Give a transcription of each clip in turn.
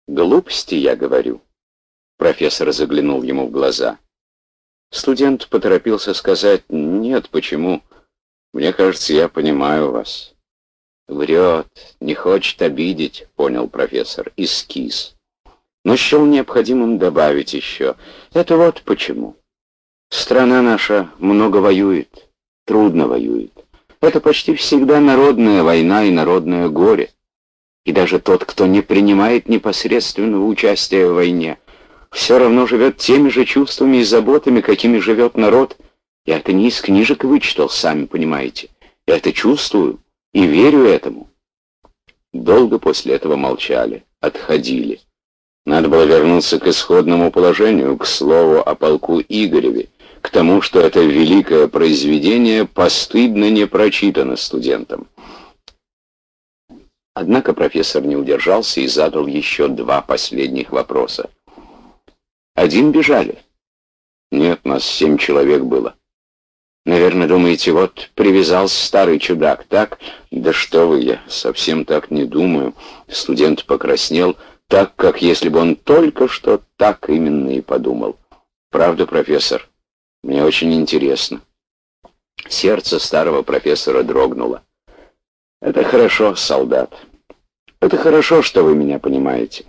Глупости, я говорю. Профессор заглянул ему в глаза. Студент поторопился сказать: «Нет, почему? Мне кажется, я понимаю вас». «Врет, не хочет обидеть», — понял профессор, эскиз. Но счел необходимым добавить еще: «Это вот почему. Страна наша много воюет, трудно воюет. Это почти всегда народная война и народное горе. И даже тот, кто не принимает непосредственного участия в войне, все равно живет теми же чувствами и заботами, какими живет народ. Я это не из книжек вычитал, сами понимаете. Я это чувствую и верю этому». Долго после этого молчали, отходили. Надо было вернуться к исходному положению, к слову о полку Игореве, к тому, что это великое произведение постыдно не прочитано студентам. Однако профессор не удержался и задал еще два последних вопроса. «Один бежали?» «Нет, нас 7 человек было». «Наверное, думаете, вот привязался старый чудак, так?» «Да что вы, я совсем так не думаю». Студент покраснел, так, как если бы он только что так именно и подумал. «Правда, профессор? Мне очень интересно». Сердце старого профессора дрогнуло. «Это хорошо, солдат. Это хорошо, что вы меня понимаете.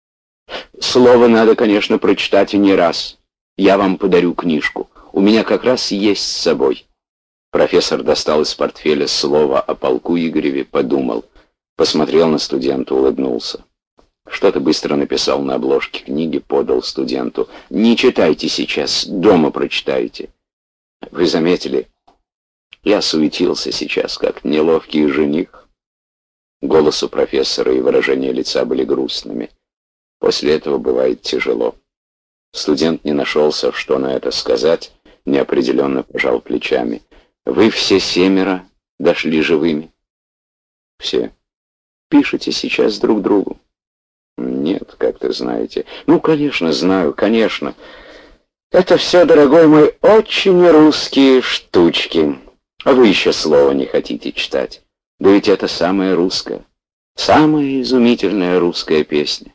Слово надо, конечно, прочитать и не раз. Я вам подарю книжку. У меня как раз есть с собой». Профессор достал из портфеля слово о полку Игореве, подумал, посмотрел на студента, улыбнулся. Что-то быстро написал на обложке книги, подал студенту. «Не читайте сейчас, дома прочитайте». «Вы заметили, я суетился сейчас, как неловкий жених». Голос у профессора и выражение лица были грустными. После этого бывает тяжело. Студент не нашелся, что на это сказать, неопределенно пожал плечами. «Вы все 7 дошли живыми?» «Все. Пишете сейчас друг другу?» «Нет, как-то знаете». «Ну, конечно, знаю, конечно. Это все, дорогой мой, очень русские штучки. А вы еще слова не хотите читать. Да ведь это самая русская, самая изумительная русская песня.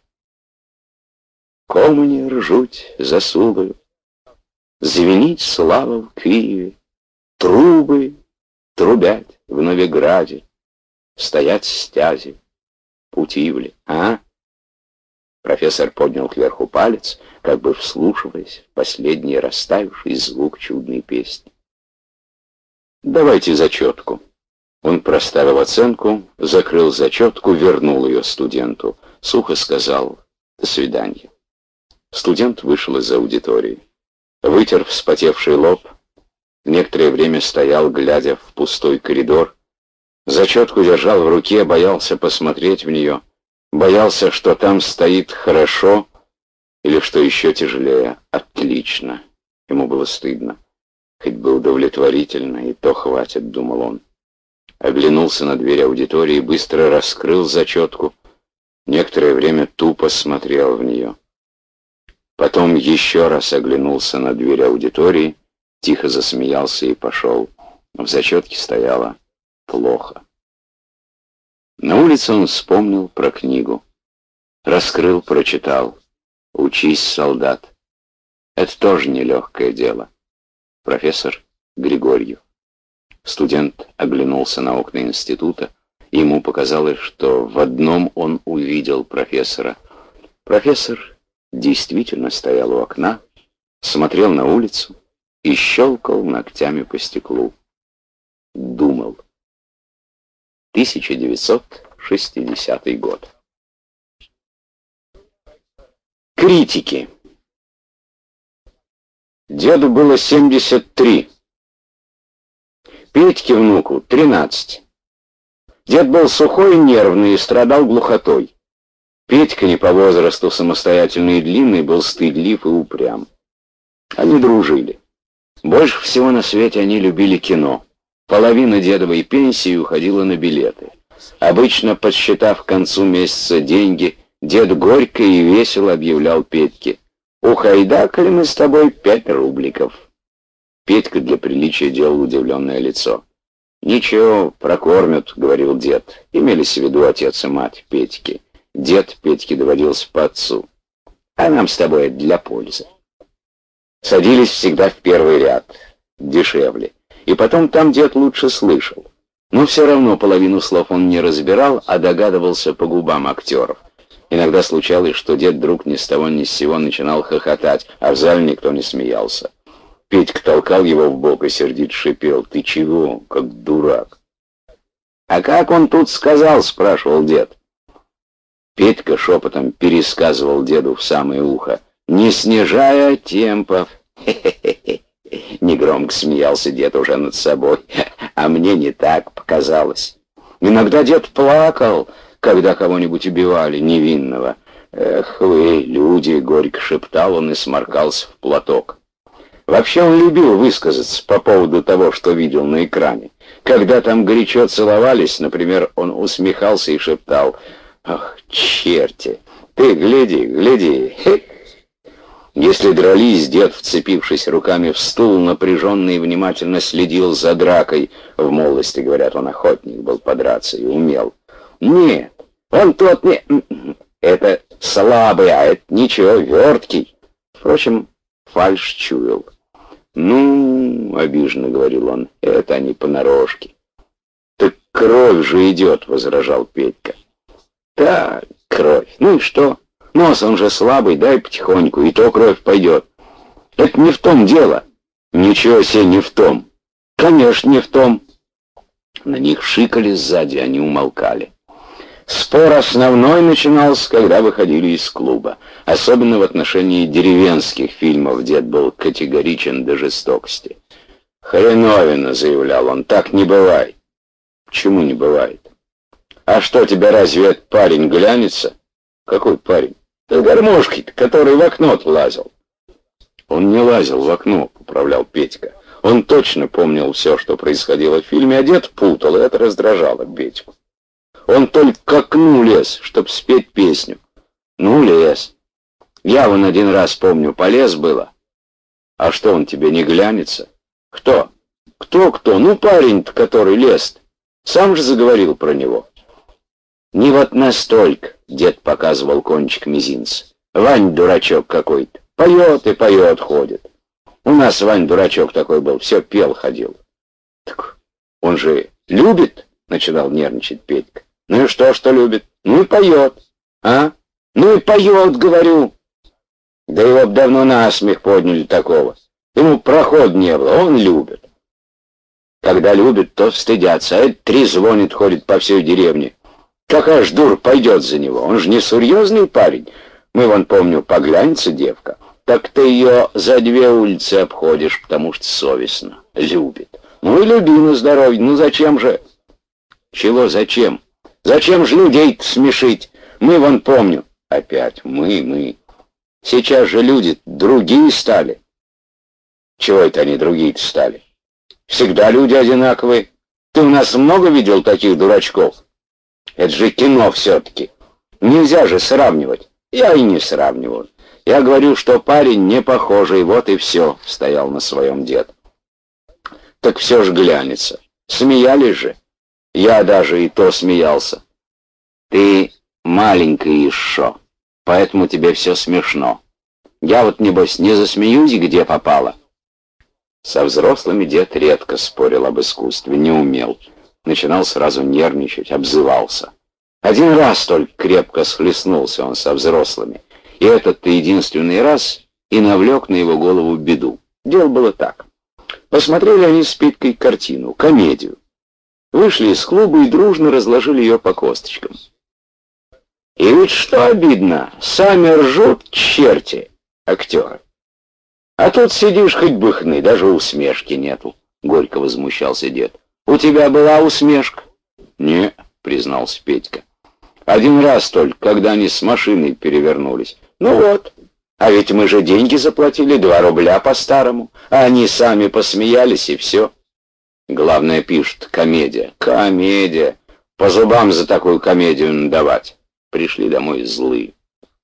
Коммуни ржуть за Сугою, звенить слава в Киеве, трубы трубять в Новиграде, стоять стязи, Путивли, а?» Профессор поднял кверху палец, как бы вслушиваясь в последний растаявший звук чудной песни. «Давайте зачетку». Он проставил оценку, закрыл зачетку, вернул ее студенту. Сухо сказал: «До свидания». Студент вышел из аудитории. Вытер вспотевший лоб. Некоторое время стоял, глядя в пустой коридор. Зачетку держал в руке, боялся посмотреть в нее. Боялся, что там стоит «хорошо» или, что еще тяжелее, «отлично». Ему было стыдно. Хоть бы удовлетворительно, и то хватит, думал он. Оглянулся на дверь аудитории, быстро раскрыл зачетку. Некоторое время тупо смотрел в нее. Потом еще раз оглянулся на дверь аудитории, тихо засмеялся и пошел. В зачетке стояло «плохо». На улице он вспомнил про книгу. Раскрыл, прочитал. «Учись, солдат». Это тоже нелегкое дело. Профессор Григорьев. Студент оглянулся на окна института, и ему показалось, что в одном он увидел профессора. Профессор действительно стоял у окна, смотрел на улицу и щелкал ногтями по стеклу. Думал. 1960 год. Критики. Деду было 73. Петьке, внуку, 13. Дед был сухой и нервный и страдал глухотой. Петька, не по возрасту самостоятельный и длинный, был стыдлив и упрям. Они дружили. Больше всего на свете они любили кино. Половина дедовой пенсии уходила на билеты. Обычно, подсчитав к концу месяца деньги, дед горько и весело объявлял Петьке: «Ухайдакали мы с тобой 5 рубликов». Петька для приличия делал удивленное лицо. «Ничего, прокормят», — говорил дед. Имелись в виду отец и мать Петьки. Дед Петьке доводился по отцу. А нам с тобой это для пользы. Садились всегда в первый ряд, дешевле. И потом там дед лучше слышал. Но все равно половину слов он не разбирал, а догадывался по губам актеров. Иногда случалось, что дед вдруг ни с того ни с сего начинал хохотать, а в зале никто не смеялся. Петька толкал его в бок и сердито шипел: «Ты чего, как дурак?» «А как он тут сказал?» — спрашивал дед. Петька шепотом пересказывал деду в самое ухо: «Не снижая темпов». «Хе-хе-хе!» — негромко смеялся дед уже над собой. «А мне не так показалось». Иногда дед плакал, когда кого-нибудь убивали невинного. «Эх вы, люди!» — горько шептал он и сморкался в платок. Вообще он любил высказаться по поводу того, что видел на экране. Когда там горячо целовались, например, он усмехался и шептал: «Ах, черти! Ты гляди, гляди!» Если дрались, дед, вцепившись руками в стул, напряженно и внимательно следил за дракой. В молодости, говорят, он охотник был подраться и умел. «Нет, он тот не... Это слабый, а это ничего, верткий». Впрочем, фальшь чуял. «Ну, — обиженно говорил он, — это они понарошке». «Так кровь же идет», — возражал Петька. «Так, кровь. Ну и что? Нос, он же слабый, дай потихоньку, и то кровь пойдет». «Это не в том дело». «Ничего себе не в том». «Конечно, не в том». На них шикали сзади, они умолкали. Спор основной начинался, когда выходили из клуба. Особенно в отношении деревенских фильмов дед был категоричен до жестокости. «Хреновина», — заявлял он, — «так не бывает». «Почему не бывает?» «А что, тебя разве этот парень глянется?» «Какой парень?» «Да гармошки-то, который в окно-то лазил». «Он не лазил в окно», — поправлял Петька. Он точно помнил все, что происходило в фильме, а дед путал, и это раздражало Петьку. Он только к окну лез, чтоб спеть песню. Ну, лез. Я вон один раз, помню, полез было. А что, он тебе не глянется? Кто? Кто? Ну, парень-то, который лез. Сам же заговорил про него. Не вот настолько, дед показывал кончик мизинца. Вань дурачок какой-то. Поет и поет ходит. У нас Вань дурачок такой был, все пел ходил. Так он же любит, начинал нервничать Петька. Ну и что любит? Ну и поет. А? Ну и поет, говорю. Да его б давно на смех подняли такого. Ему проход не было, он любит. Когда любит, то стыдятся, а этот трезвонит, ходит по всей деревне. Какая ж дур пойдет за него, он же не серьезный парень. Мы вон, помню, поглянется девка. Так ты ее за 2 улицы обходишь, потому что совестно. Любит. Ну и люби на здоровье, ну зачем же? Чего зачем? Зачем же людей-то смешить? Мы вон, помню. Опять мы. Сейчас же люди другие стали. Чего это они другие-то стали? Всегда люди одинаковые. Ты у нас много видел таких дурачков? Это же кино все-таки. Нельзя же сравнивать. Я и не сравниваю. Я говорю, что парень не похожий, вот и все, стоял на своем дед. Так все ж глянется. Смеялись же. Я даже и то смеялся. Ты маленький еще, поэтому тебе все смешно. Я вот, небось, не засмеюсь, где попало. Со взрослыми дед редко спорил об искусстве, не умел. Начинал сразу нервничать, обзывался. Один раз только крепко схлестнулся он со взрослыми. И этот-то единственный раз и навлек на его голову беду. Дело было так. Посмотрели они с Петькой картину, комедию. Вышли из клуба и дружно разложили ее по косточкам. И ведь что обидно, сами ржут черти, актеры. А тут сидишь хоть бы хны, даже усмешки нету, горько возмущался дед. У тебя была усмешка? Не, признался Петька. Один раз только, когда они с машиной перевернулись. Ну вот, а ведь мы же деньги заплатили, 2 рубля по-старому, а они сами посмеялись и все. Главное, пишут, комедия. Комедия. По зубам за такую комедию надавать. Пришли домой злые.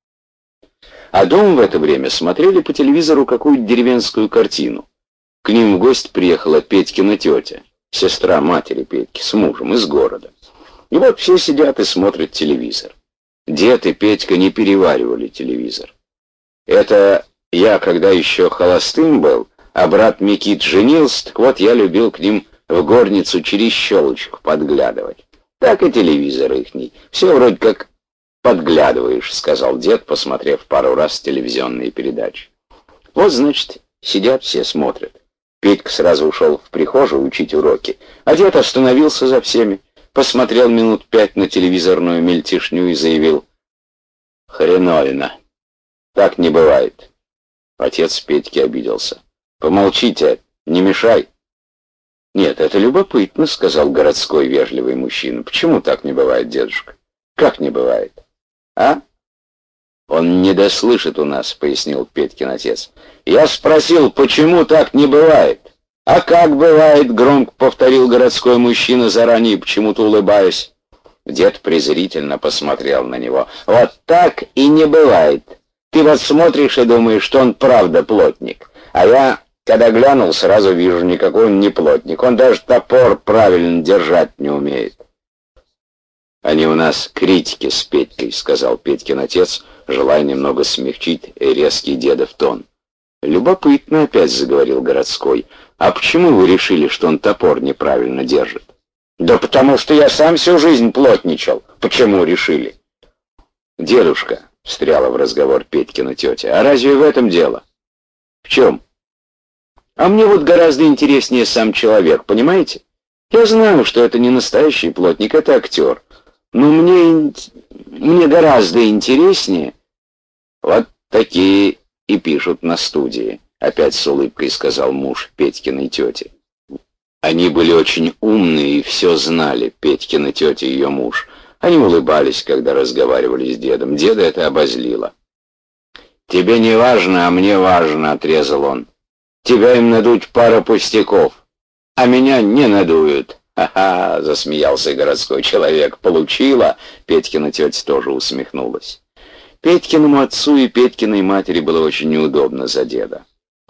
А дома в это время смотрели по телевизору какую-то деревенскую картину. К ним в гости приехала Петькина тетя, сестра матери Петьки, с мужем из города. И вот все сидят и смотрят телевизор. Дед и Петька не переваривали телевизор. Это я, когда еще холостым был, а брат Микит женился, так вот я любил к ним в горницу через щелочку подглядывать. Так и телевизор ихний. Все вроде как подглядываешь, сказал дед, посмотрев пару раз телевизионные передачи. Вот, значит, сидят все, смотрят. Петька сразу ушел в прихожую учить уроки, а дед остановился за всеми, посмотрел минут 5 на телевизорную мельтешню и заявил: «Хреновина. Так не бывает». Отец Петьки обиделся. «Помолчите, не мешай». «Нет, это любопытно», — сказал городской вежливый мужчина. «Почему так не бывает, дедушка? Как не бывает? А?» «Он не дослышит у нас», — пояснил Петькин отец. «Я спросил, почему так не бывает?» «А как бывает?» — громко повторил городской мужчина, заранее почему-то улыбаясь. Дед презрительно посмотрел на него. «Вот так и не бывает. Ты вот смотришь и думаешь, что он правда плотник. А я, когда глянул, сразу вижу, никакой он не плотник. Он даже топор правильно держать не умеет». «Они у нас критики с Петькой», — сказал Петькин отец, желая немного смягчить резкий дедов тон. «Любопытно», — опять заговорил городской. «А почему вы решили, что он топор неправильно держит?» «Да потому что я сам всю жизнь плотничал. Почему решили?» «Дедушка», — встряла в разговор Петькина тетя, — «а разве в этом дело?» «В чем?» «А мне вот гораздо интереснее сам человек, понимаете? Я знаю, что это не настоящий плотник, это актер. Но мне гораздо интереснее...» «Вот такие и пишут на студии», — опять с улыбкой сказал муж Петькиной тети. Они были очень умные и все знали, Петькина тетя и ее муж. Они улыбались, когда разговаривали с дедом. Деда это обозлило. «Тебе не важно, а мне важно», — отрезал он. «Тебя им надуть пара пустяков, а меня не надуют». «Ха-ха», — засмеялся городской человек. «Получила?» — Петькина тетя тоже усмехнулась. Петькиному отцу и Петькиной матери было очень неудобно за деда.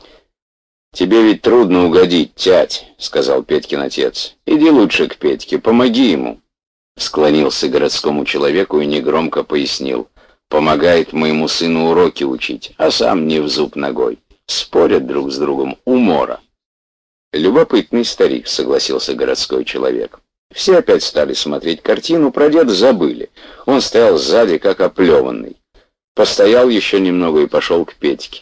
«Тебе ведь трудно угодить, тять», — сказал Петькин отец. «Иди лучше к Петьке, помоги ему». Склонился к городскому человеку и негромко пояснил. «Помогает моему сыну уроки учить, а сам не в зуб ногой. Спорят друг с другом, умора». «Любопытный старик», — согласился городской человек. Все опять стали смотреть картину, про деда забыли. Он стоял сзади, как оплеванный. Постоял еще немного и пошел к Петьке.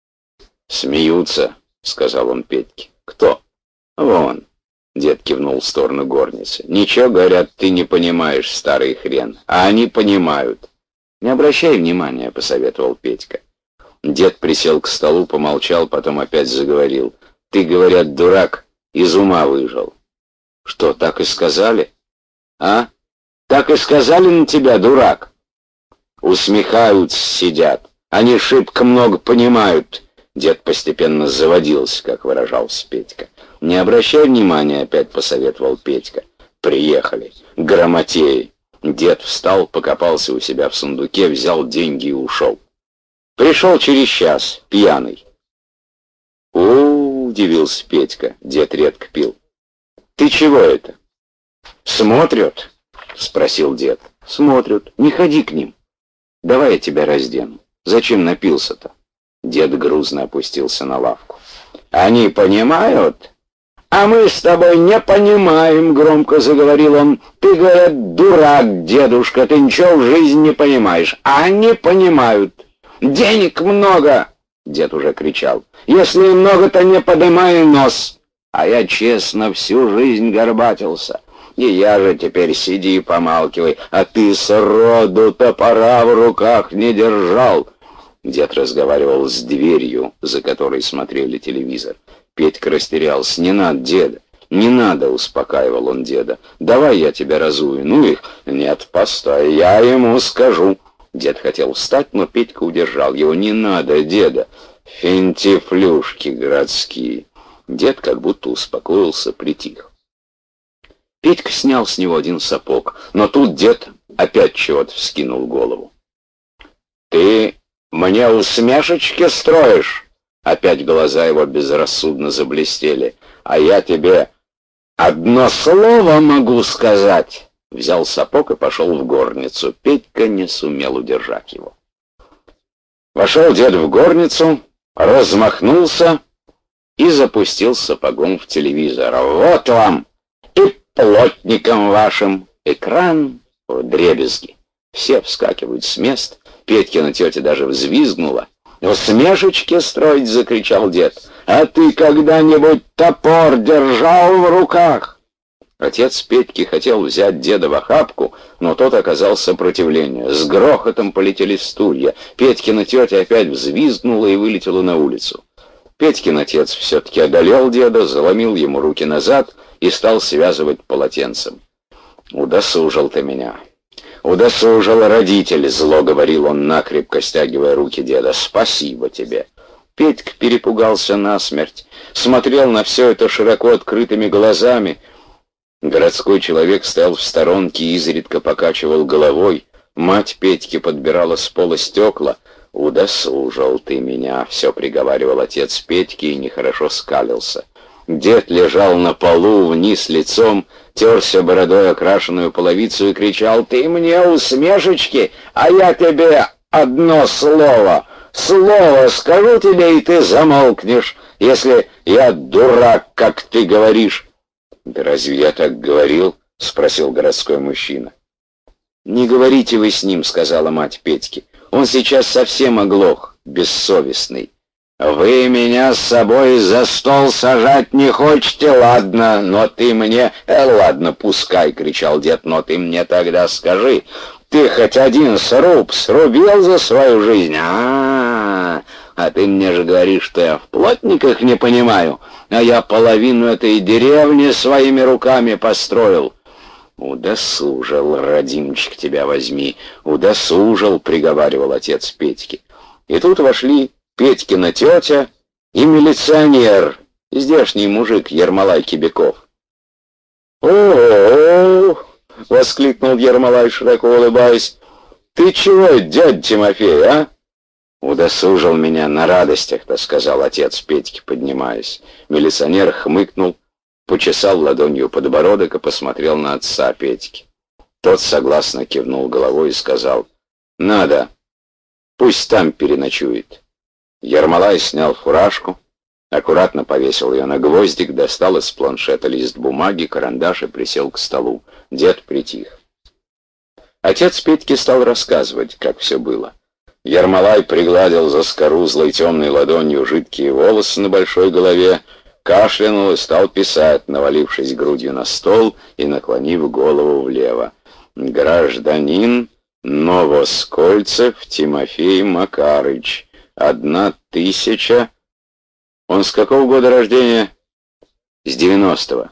«Смеются», — сказал он Петьке. «Кто?» «Вон», — дед кивнул в сторону горницы. «Ничего, говорят, ты не понимаешь, старый хрен, а они понимают». «Не обращай внимания», — посоветовал Петька. Дед присел к столу, помолчал, потом опять заговорил. «Ты, говорят, дурак, из ума выжил». «Что, так и сказали?» «А? Так и сказали на тебя, дурак?» «Усмехаются, сидят. Они шибко много понимают». Дед постепенно заводился, как выражался Петька. «Не обращай внимания», — опять посоветовал Петька. «Приехали. Грамотеи». Дед встал, покопался у себя в сундуке, взял деньги и ушел. Пришел через час, пьяный. «О-о-о», — удивился Петька, дед редко пил. «Ты чего это?» «Смотрят?» — спросил дед. «Смотрят. Не ходи к ним. Давай я тебя раздену. Зачем напился-то?» Дед грузно опустился на лавку. «Они понимают?» «А мы с тобой не понимаем», — громко заговорил он. «Ты, говорят, дурак, дедушка, ты ничего в жизни не понимаешь. А они понимают. Денег много!» Дед уже кричал. «Если много, то не подымай нос!» А я честно всю жизнь горбатился. И я же теперь сиди и помалкивай, а ты сроду топора в руках не держал. Дед разговаривал с дверью, за которой смотрели телевизор. Петька растерялся. «Не надо, деда, не надо», — успокаивал он деда. «Давай я тебя разую, ну их». «Нет, постой, я ему скажу». Дед хотел встать, но Петька удержал его. «Не надо, деда, финтифлюшки городские». Дед как будто успокоился, притих. Петька снял с него один сапог, но тут дед опять чего-то вскинул голову. «Ты мне усмешечки строишь?» Опять глаза его безрассудно заблестели. «А я тебе одно слово могу сказать. взял сапог и пошел в горницу. Петька не сумел удержать его. Вошел дед в горницу, размахнулся и запустил сапогом в телевизор. «Вот вам и плотникам вашим экран вдребезги». Все вскакивают с мест. Петькина тетя даже взвизгнула. «Усмешечки строить!» — закричал дед. «А ты когда-нибудь топор держал в руках?» Отец Петьки хотел взять деда в охапку, но тот оказал сопротивление. С грохотом полетели стулья. Петькина тетя опять взвизгнула и вылетела на улицу. Петькин отец все-таки одолел деда, заломил ему руки назад и стал связывать полотенцем. «Удосужил ты меня. Удосужил родитель», — зло говорил он, накрепко стягивая руки деда. «Спасибо тебе». Петька перепугался насмерть, смотрел на все это широко открытыми глазами. Городской человек стоял в сторонке и изредка покачивал головой. Мать Петьки подбирала с пола стекла. «Удосужил ты меня», — все приговаривал отец Петьки и нехорошо скалился. Дед лежал на полу вниз лицом, терся бородой окрашенную половицу и кричал: «Ты мне усмешечки, а я тебе одно слово. Слово скажу тебе, и ты замолкнешь, если я дурак, как ты говоришь». «Да разве я так говорил?» — спросил городской мужчина. «Не говорите вы с ним», — сказала мать Петьки. «Он сейчас совсем оглох, бессовестный». «Вы меня с собой за стол сажать не хотите, ладно, но ты мне...» «Ладно, пускай», — кричал дед, — «но ты мне тогда скажи, ты хоть один сруб срубил за свою жизнь? А ты мне же говоришь, что я в плотниках не понимаю, а я половину этой деревни своими руками построил». «Удосужил, родимчик, тебя возьми, удосужил», — приговаривал отец Петьки. И тут вошли Петькина тетя и милиционер, здешний мужик Ермолай Кибяков. «О-о-о!» — воскликнул Ермолай, широко улыбаясь. «Ты чего, дядя Тимофей, а?» «Удосужил меня на радостях-то», — сказал отец Петьки, поднимаясь. Милиционер хмыкнул, почесал ладонью подбородок и посмотрел на отца Петьки. Тот согласно кивнул головой и сказал: «Надо, пусть там переночует». Ермолай снял фуражку, аккуратно повесил ее на гвоздик, достал из планшета лист бумаги, карандаш и присел к столу. Дед притих. Отец Петьки стал рассказывать, как все было. Ермолай пригладил заскорузлой темной ладонью жидкие волосы на большой голове, кашлянул и стал писать, навалившись грудью на стол и наклонив голову влево. «Гражданин Новоскольцев Тимофей Макарыч, 1000... Он с какого года рождения?» «С 90-го».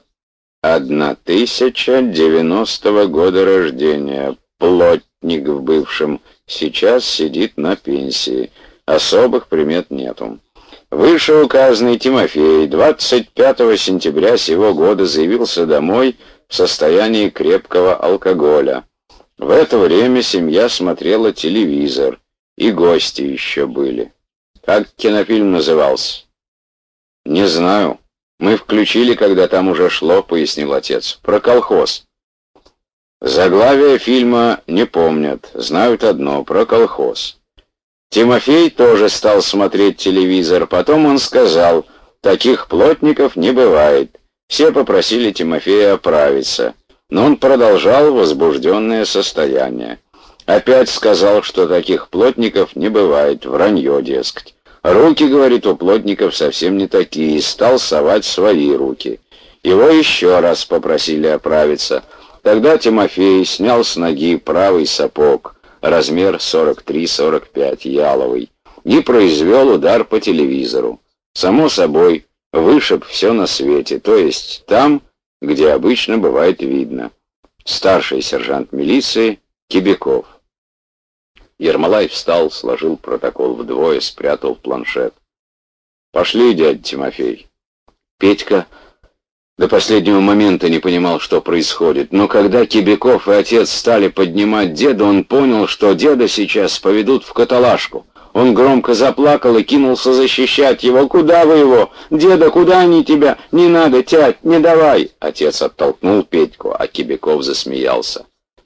1090 года рождения. Плотник в бывшем. Сейчас сидит на пенсии. Особых примет нету. Вышеуказанный Тимофей 25 сентября сего года заявился домой в состоянии крепкого алкоголя. В это время семья смотрела телевизор, и гости еще были. Как кинофильм назывался? Не знаю. Мы включили, когда там уже шло, пояснил отец. Про колхоз. Заглавие фильма не помнят, знают одно, про колхоз. Тимофей тоже стал смотреть телевизор, потом он сказал: таких плотников не бывает. Все попросили Тимофея оправиться, но он продолжал возбужденное состояние. Опять сказал, что таких плотников не бывает, вранье, дескать. Руки, говорит, у плотников совсем не такие, и стал совать свои руки. Его еще раз попросили оправиться. Тогда Тимофей снял с ноги правый сапог, размер 43-45, яловый, и произвел удар по телевизору. Само собой, вышиб все на свете, то есть там, где обычно бывает видно. Старший сержант милиции Кибяков. Ермолай встал, сложил протокол вдвое, спрятал в планшет. «Пошли, дядя Тимофей». Петька до последнего момента не понимал, что происходит, но когда Кибяков и отец стали поднимать деда, он понял, что деда сейчас поведут в каталажку. Он громко заплакал и кинулся защищать его. «Куда вы его? Деда, куда они тебя? Не надо, тять, не давай!» Отец оттолкнул Петьку, а Кибяков засмеялся.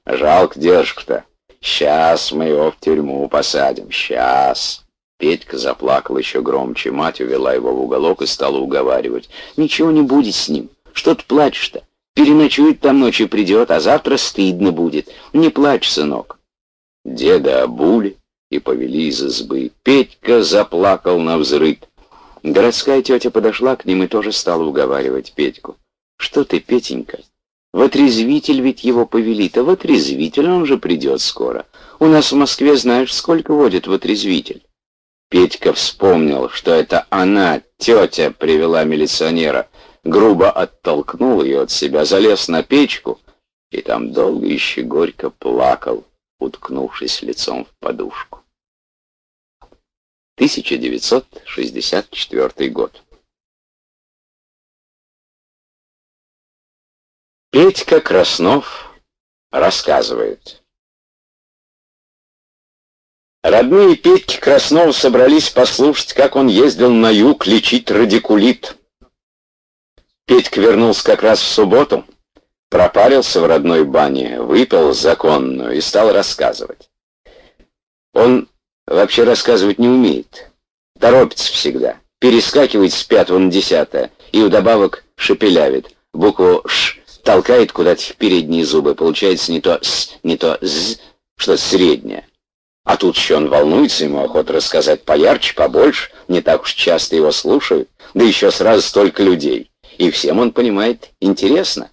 Жалко держку-то. Сейчас мы его в тюрьму посадим, сейчас. Петька заплакал еще громче. Мать увела его в уголок и стала уговаривать. Ничего не будет с ним. Что ты плачешь-то? Переночует там ночью придет, а завтра стыдно будет. Не плачь, сынок. Деда обули и повели из избы. Петька заплакал навзрыд. Городская тетя подошла к ним и тоже стала уговаривать Петьку. Что ты, Петенька? В отрезвитель ведь его повели-то. В отрезвитель он же придет скоро. У нас в Москве знаешь, сколько водит в отрезвитель. Петька вспомнил, что это она, тетя, привела милиционера, грубо оттолкнул ее от себя, залез на печку и там долго еще горько плакал, уткнувшись лицом в подушку. 1964 год. Петька Краснов рассказывает. Родные Петьки Краснова собрались послушать, как он ездил на юг лечить радикулит. Петька вернулся как раз в субботу, пропарился в родной бане, выпил законную и стал рассказывать. Он вообще рассказывать не умеет, торопится всегда, перескакивает с 5 на 10 и вдобавок шепелявит, букву «Ш» толкает куда-то в передние зубы, получается не то «С», не то «З», что-то среднее. А тут еще он волнуется, ему охота рассказать поярче, побольше, не так уж часто его слушают, да еще сразу столько людей. И всем он понимает интересно.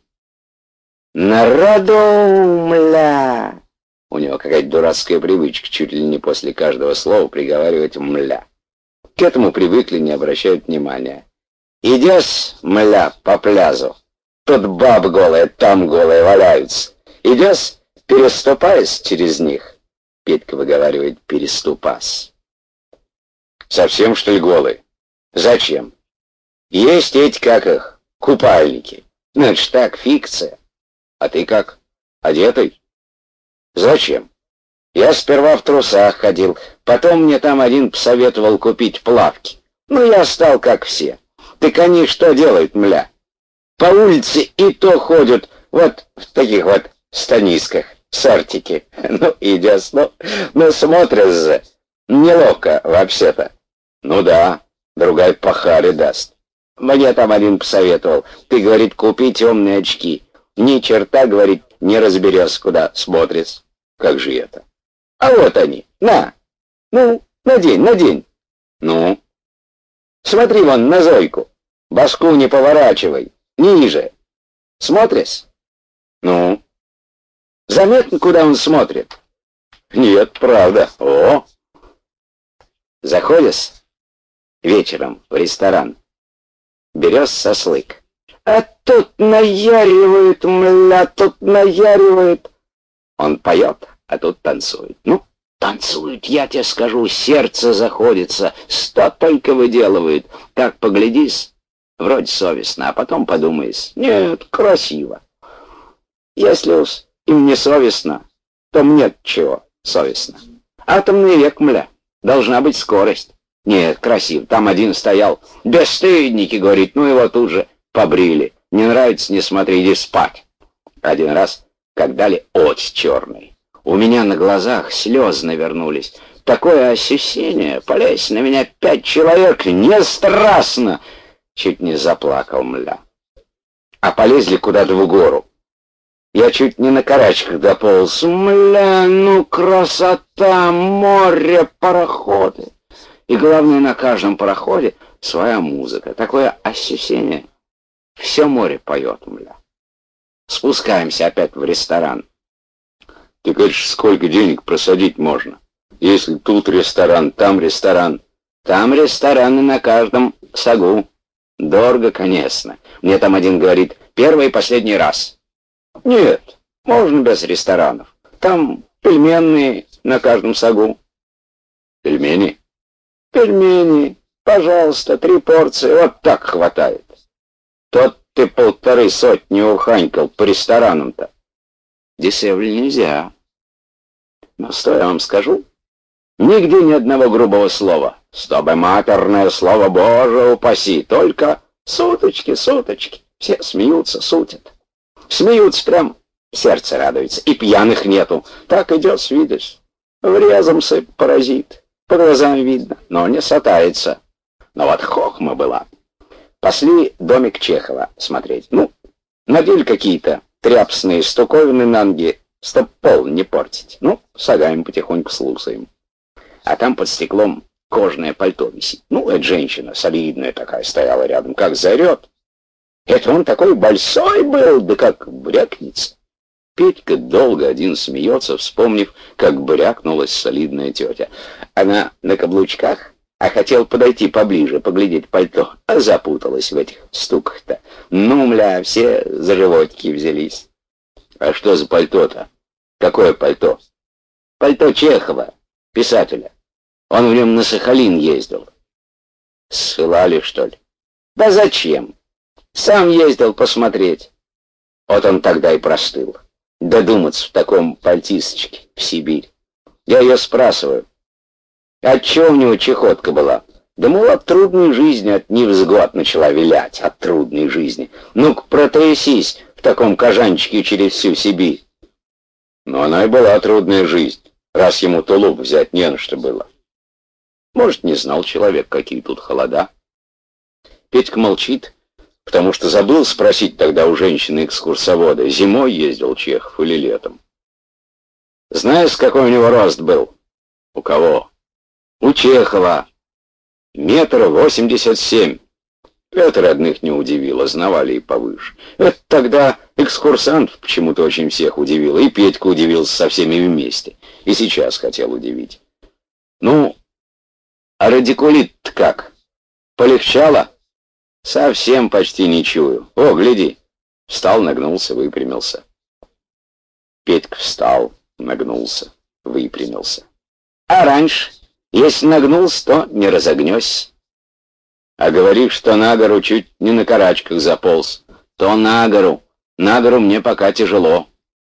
«Народу, мля!» У него какая-то дурацкая привычка, чуть ли не после каждого слова приговаривать «мля». К этому привыкли, не обращают внимания. «Идешь, мля, по пляжу, тут баб голые, там голые валяются. Идешь, переступаешь через них». Петька выговаривает «переступас». «Совсем, что ли, голый? Зачем? Есть эти, как их, купальники. Ну, это ж так, фикция. А ты как, одетый? Зачем? Я сперва в трусах ходил, потом мне там один посоветовал купить плавки. Ну, я стал как все. Так они что делают, мля? По улице и то ходят вот в таких вот станисках. Сортики. Ну, идешь, ну смотришь же. Неловко, вообще-то. Ну да, другая по харе даст. Мне там один посоветовал. Ты, говорит, купи темные очки. Ни черта, говорит, не разберешься, куда смотришь. Как же это? А вот они, на. Ну, надень, надень. Ну. Смотри вон на Зойку. Башку не поворачивай. Ниже. Смотришь? Ну. Заметно, куда он смотрит? Нет, правда. О! Заходишь вечером в ресторан, берешь сослык. А тут наяривает, мля, тут наяривает. Он поет, а тут танцует. Ну, танцует, я тебе скажу, сердце заходится, 100 только выделывает. Так поглядись, вроде совестно, а потом подумаешь, нет, красиво. Если уж им не совестно, то мне чего совестно. Атомный век, мля, должна быть скорость. Нет, красиво, там один стоял, бесстыдники, говорит, ну его тут же побрили. Не нравится, не смотри, иди спать. Один раз, как дали очень черный, у меня на глазах слезы навернулись. Такое ощущение, полезь на меня 5 человек, не страстно. Чуть не заплакал, мля. А полезли куда-то в гору. Я чуть не на карачках дополз. Мля, ну красота, море, пароходы. И главное, на каждом пароходе своя музыка. Такое ощущение. Все море поет, мля. Спускаемся опять в ресторан. Ты говоришь, сколько денег просадить можно? Если тут ресторан, там ресторан. Там рестораны на каждом сагу. Дорого, конечно. Мне там один говорит, первый и последний раз. Нет, можно без ресторанов. Там пельменные на каждом сагу. Пельмени? Пельмени, пожалуйста, 3 порции, вот так хватает. Тот ты 1,5 сотни уханькал по ресторанам-то. Дешевле нельзя. Но что я вам скажу? Нигде ни одного грубого слова. Чтобы матерное слово, Боже упаси. Только суточки, суточки. Все смеются, сутят. Смеются прям Сердце радуется, и пьяных нету. Так идешь, видишь. Врезался паразит. По глазам видно, но не сатается. Но вот хохма была. Пошли домик Чехова смотреть. Ну, надели какие-то тряпсные штуковины на ноги, чтоб пол не портить. Ну, шагаем потихоньку, слушаем. А там под стеклом кожаное пальто висит. Ну, эта женщина солидная такая стояла рядом, как заорет. Это он такой большой был, да как брякнется. Петька долго один смеется, вспомнив, как брякнулась солидная тетя. Она на каблучках, а хотел подойти поближе, поглядеть пальто, а запуталась в этих стуках-то. Ну, мля, все за животики взялись. А что за пальто-то? Какое пальто? Пальто Чехова, писателя. Он в нем на Сахалин ездил. Ссылали, что ли? Да зачем? Сам ездил посмотреть. Вот он тогда и простыл. Додуматься в таком пальтисочке в Сибирь. Я ее спрашиваю, отчего у него чехотка была? Да, мол, от трудной жизни, от невзгод начала вилять, от трудной жизни. Ну-ка, протрясись в таком кожанчике через всю Сибирь. Но она и была трудная жизнь, раз ему тулуп взять не на что было. Может, не знал человек, какие тут холода. Петька молчит, потому что забыл спросить тогда у женщины-экскурсовода, зимой ездил Чехов или летом. Знаешь, какой у него рост был? У кого? У Чехова. 1,87 м. Это родных не удивило, знавали и повыше. Это тогда экскурсантов почему-то очень всех удивило, и Петька удивился со всеми вместе. И сейчас хотел удивить. Ну, а радикулит-то как? Полегчало? Совсем почти не чую. О, гляди. Встал, нагнулся, выпрямился. Петька встал, нагнулся, выпрямился. А раньше, если нагнулся, то не разогнешься. А говоришь, что на гору чуть не на карачках заполз, то на гору. На гору мне пока тяжело.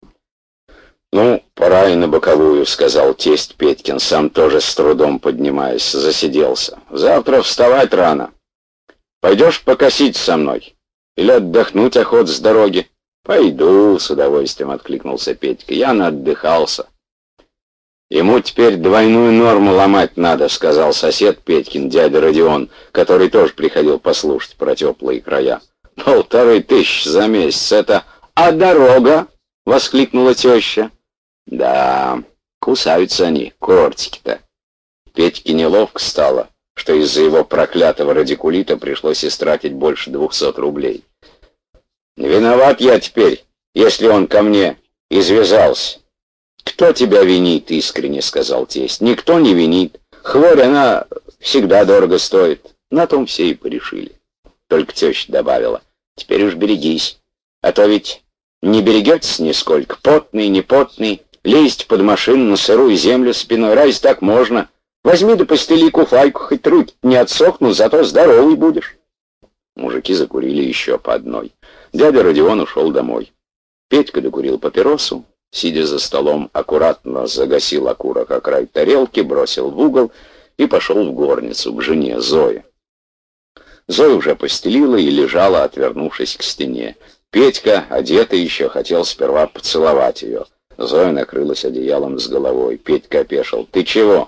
Ну, пора и на боковую, сказал тесть Петькин, сам тоже с трудом поднимаясь, засиделся. Завтра вставать рано. Пойдешь покосить со мной? Или отдохнуть охот с дороги? Пойду, с удовольствием откликнулся Петька. Я наотдыхался. Ему теперь двойную норму ломать надо, сказал сосед Петькин, дядя Родион, который тоже приходил послушать про теплые края. 1500 за месяц, это... А дорога? Воскликнула теща. Да, кусаются они, курортики-то. Петьке неловко стало, что из-за его проклятого радикулита пришлось истратить больше 200 рублей. «Виноват я теперь, если он ко мне извязался». «Кто тебя винит?» — искренне сказал тесть. «Никто не винит. Хворь, она всегда дорого стоит». На том все и порешили. Только теща добавила: «Теперь уж берегись, а то ведь не берегетесь нисколько, потный, не потный, лезть под машину на сырую землю спиной, раз так можно». Возьми да постели куфайку, хоть руки не отсохнут, зато здоровый будешь. Мужики закурили еще по одной. Дядя Родион ушел домой. Петька докурил папиросу, сидя за столом, аккуратно загасил окурок о край тарелки, бросил в угол и пошел в горницу к жене Зое. Зоя уже постелила и лежала, отвернувшись к стене. Петька, одетый еще, хотел сперва поцеловать ее. Зоя накрылась одеялом с головой. Петька опешил. «Ты чего?»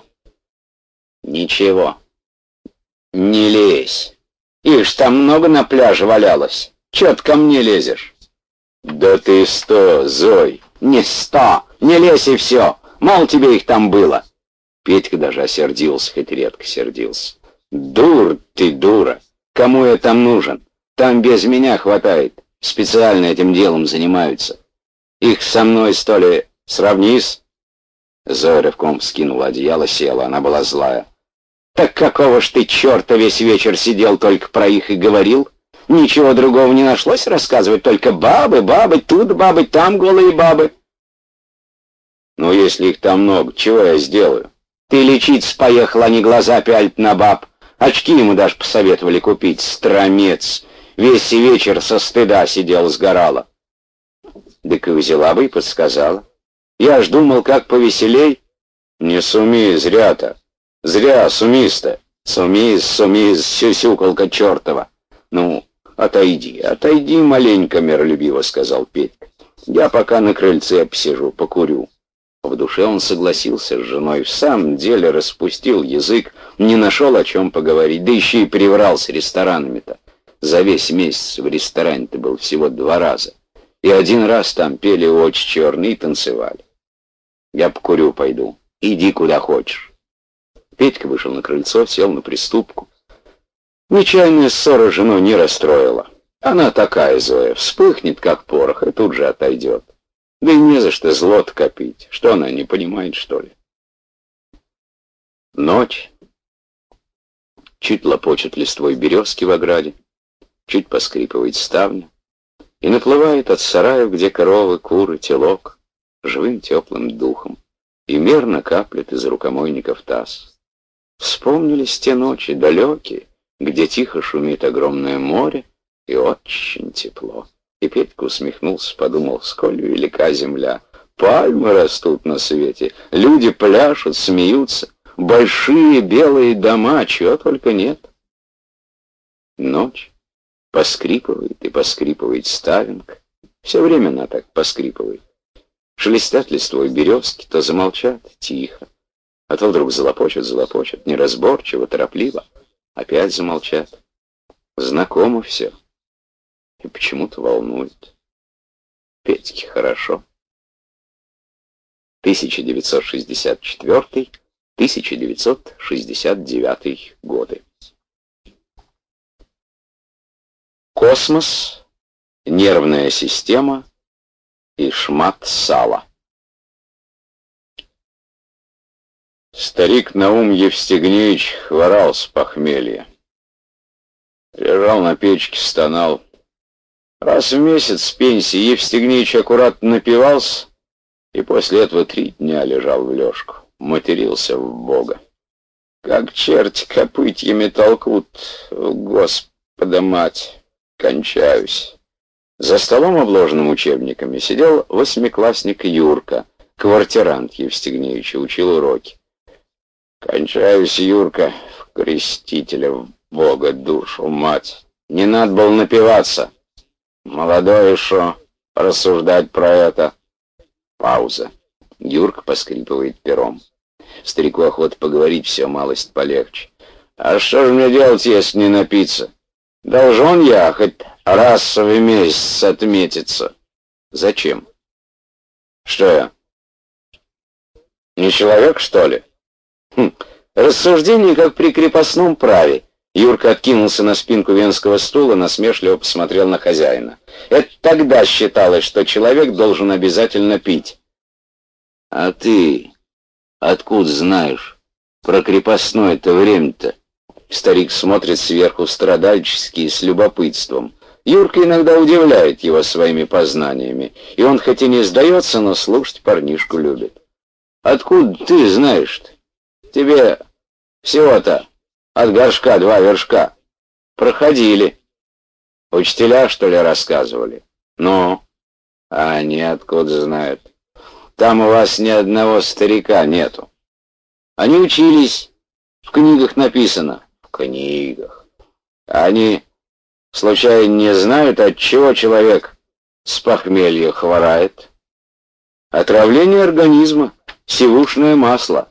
«Ничего. Не лезь. Ишь, там много на пляже валялось. Чё ты ко мне лезешь?» «Да ты 100, Зой!» «Не 100. Не лезь и все. Мало тебе их там было». Петька даже осердился, хоть редко сердился. «Дур ты, дура. Кому я там нужен? Там без меня хватает. Специально этим делом занимаются. Их со мной, что ли, сравнись?» Зоя рывком вскинула одеяло, села. Она была злая. «Так какого ж ты черта весь вечер сидел, только про их и говорил? Ничего другого не нашлось рассказывать, только бабы, бабы, тут бабы, там голые бабы». «Ну, если их там много, чего я сделаю?» «Ты лечиться поехал, а не глаза пялить на баб. Очки ему даже посоветовали купить, стромец. Весь вечер со стыда сидел, сгорала». «Так и взяла бы и подсказала. Я ж думал, как повеселей». «Не суми, зря-то. Зря, сумиста. Сумис, сюсюкалка чертова. Ну, отойди, отойди маленько, миролюбиво сказал Петька. Я пока на крыльце посижу, покурю». В душе он согласился с женой, в самом деле распустил язык, не нашел о чем поговорить, да еще и приврал с ресторанами-то. За весь месяц в ресторане-то был всего 2 раза. И 1 раз там пели «Очи черные» и танцевали. «Я покурю пойду. Иди куда хочешь». Петька вышел на крыльцо, сел на приступку. Нечаянная ссора жену не расстроила. Она такая злая, вспыхнет, как порох, и тут же отойдет. Да и не за что зло-то копить. Что она, не понимает, что ли? Ночь. Чуть лопочет листвой березки в ограде, чуть поскрипывает ставня, и наплывает от сараев, где коровы, куры, телок, живым теплым духом, и мерно каплет из рукомойника в таз. Вспомнились те ночи далекие, где тихо шумит огромное море, и очень тепло. И Петька усмехнулся, подумал, сколь велика земля. Пальмы растут на свете, люди пляшут, смеются, большие белые дома, чего только нет. Ночь. Поскрипывает и поскрипывает ставенка. Все время она так поскрипывает. Шелестят листвой березки, то замолчат тихо, а то вдруг залопочут, неразборчиво, торопливо. Опять замолчат. Знакомо все. И почему-то волнует. Петьке хорошо. 1964-1969 годы. Космос, нервная система и шмат сала. Старик Наум Евстигнеевич хворал с похмелья. Лежал на печке, стонал. Раз в месяц с пенсии Евстигнеевич аккуратно напивался, и после этого 3 дня лежал в лёжку, матерился в Бога. Как черти копытьями толкут, Господа мать, кончаюсь. За столом, обложенным учебниками, сидел 8-классник Юрка, квартирант Евстигнеевича, учил уроки. Кончаюсь, Юрка, в крестителя, в Бога душу, мать. Не надо было напиваться. Молодой еще рассуждать про это. Пауза. Юрка поскрипывает пером. Старику охота поговорить, все малость полегче. А что же мне делать, если не напиться? Должен я хоть раз в месяц отметиться. Зачем? Что я? Не человек, что ли? Рассуждение, как при крепостном праве. Юрка откинулся на спинку венского стула, насмешливо посмотрел на хозяина. Это тогда считалось, что человек должен обязательно пить. А ты откуда знаешь про крепостное-то время-то? Старик смотрит сверху страдальчески и с любопытством. Юрка иногда удивляет его своими познаниями, и он хоть и не сдается, но слушать парнишку любит. Откуда ты знаешь-то? Тебе всего-то от горшка 2 вершка. Проходили. Учителя, что ли, рассказывали? Ну, а они откуда знают? Там у вас ни одного старика нету. Они учились. В книгах написано. В книгах. Они, случайно, не знают, от чего человек с похмелья хворает? Отравление организма. Сивушное масло.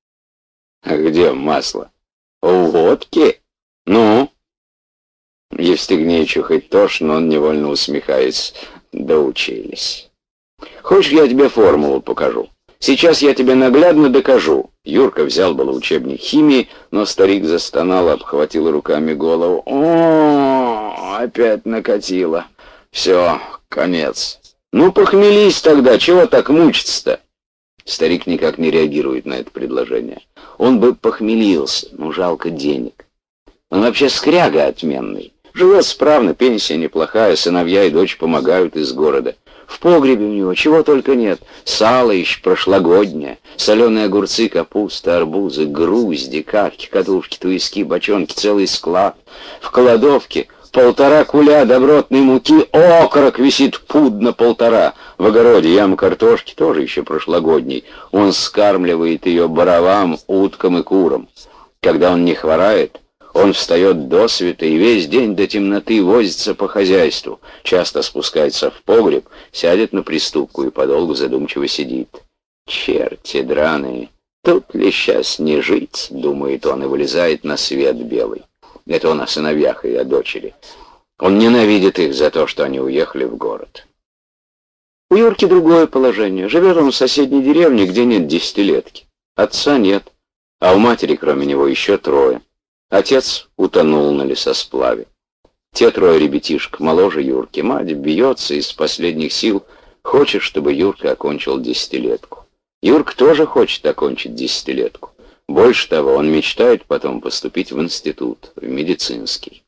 А где масло? В водке? Ну? Евстигнеевичу хоть тошно, он невольно усмехается. Доучились. Хочешь, я тебе формулу покажу? Сейчас я тебе наглядно докажу. Юрка взял было учебник химии, но старик застонал, обхватил руками голову. О, опять накатило. Все, конец. Ну, похмелись тогда, чего так мучиться-то? Старик никак не реагирует на это предложение. Он бы похмелился, но жалко денег. Он вообще скряга отменный. Живет справно, пенсия неплохая, сыновья и дочь помогают из города. В погребе у него чего только нет. Сало еще прошлогоднее, соленые огурцы, капуста, арбузы, грузди, карки, катушки, туиски, бочонки, целый склад. В кладовке 1,5 куля добротной муки, окорок висит пуд на 1,5. В огороде яма картошки, тоже еще прошлогодней. Он скармливает ее боровам, уткам и курам. Когда он не хворает, Он встает досвета и весь день до темноты возится по хозяйству, часто спускается в погреб, сядет на приступку и подолгу задумчиво сидит. «Черти драные, тут ли сейчас не жить?» — думает он и вылезает на свет белый. Это он о сыновьях и о дочери. Он ненавидит их за то, что они уехали в город. У Юрки другое положение. Живет он в соседней деревне, где нет десятилетки. Отца нет, а у матери, кроме него, еще трое. Отец утонул на лесосплаве. Те трое ребятишек моложе Юрки. Мать бьется из последних сил, хочет, чтобы Юрка окончил десятилетку. Юрка тоже хочет окончить десятилетку. Больше того, он мечтает потом поступить в институт, в медицинский.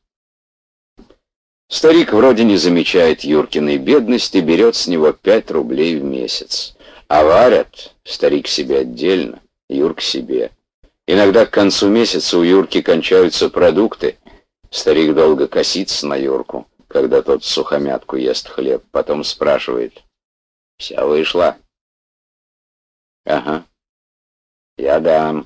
Старик вроде не замечает Юркиной бедности, берет с него 5 рублей в месяц. А варят старик себе отдельно, Юрка себе. Иногда к концу месяца у Юрки кончаются продукты. Старик долго косится на Юрку, когда тот всухомятку ест хлеб. Потом спрашивает: «Вся вышла?» «Ага. Я дам.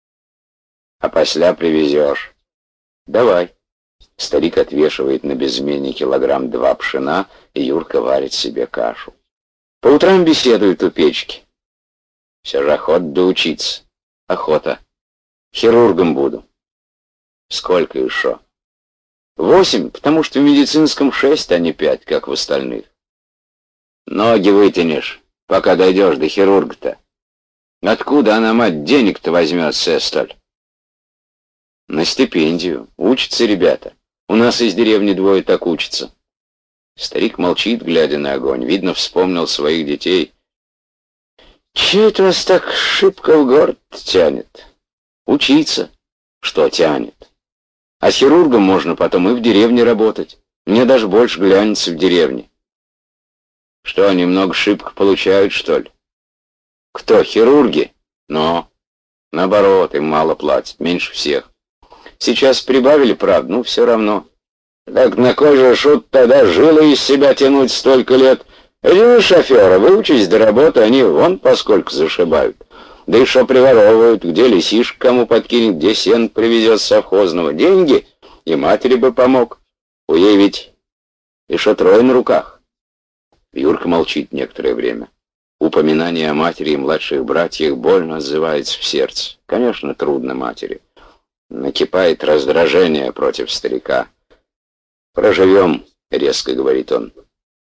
А после привезешь?» «Давай». Старик отвешивает на безмене 2 килограмма пшена, и Юрка варит себе кашу. По утрам беседуют у печки. «Все же охота доучиться». «Охота. Хирургом буду». «Сколько еще?» 8, потому что в медицинском 6, а не 5, как в остальных. «Ноги вытянешь, пока дойдешь до хирурга-то. Откуда она, мать, денег-то возьмет, сесталь?» «На стипендию. Учатся ребята. У нас из деревни 2 так учатся». Старик молчит, глядя на огонь. Видно, вспомнил своих детей. «Чего это вас так шибко в город тянет?» «Учиться». «Что тянет? А с хирургом можно потом и в деревне работать. Мне даже больше глянется в деревне». «Что, немного шибко получают, что ли?» «Кто, хирурги?» «Но, наоборот, им мало платят, меньше всех. Сейчас прибавили, правда, ну все равно». «Так на кой же шут тогда жилы из себя тянуть столько лет? Эти шоферы, выучись до работы, они вон поскольку зашибают. Да и шо приворовывают, где лисишек кому подкинет, где сен привезет совхозного. Деньги, и матери бы помог. У ей ведь и шо 3 на руках». Юрка молчит некоторое время. Упоминание о матери и младших братьях больно отзывается в сердце. Конечно, трудно матери. Накипает раздражение против старика. «Проживем», — резко говорит он.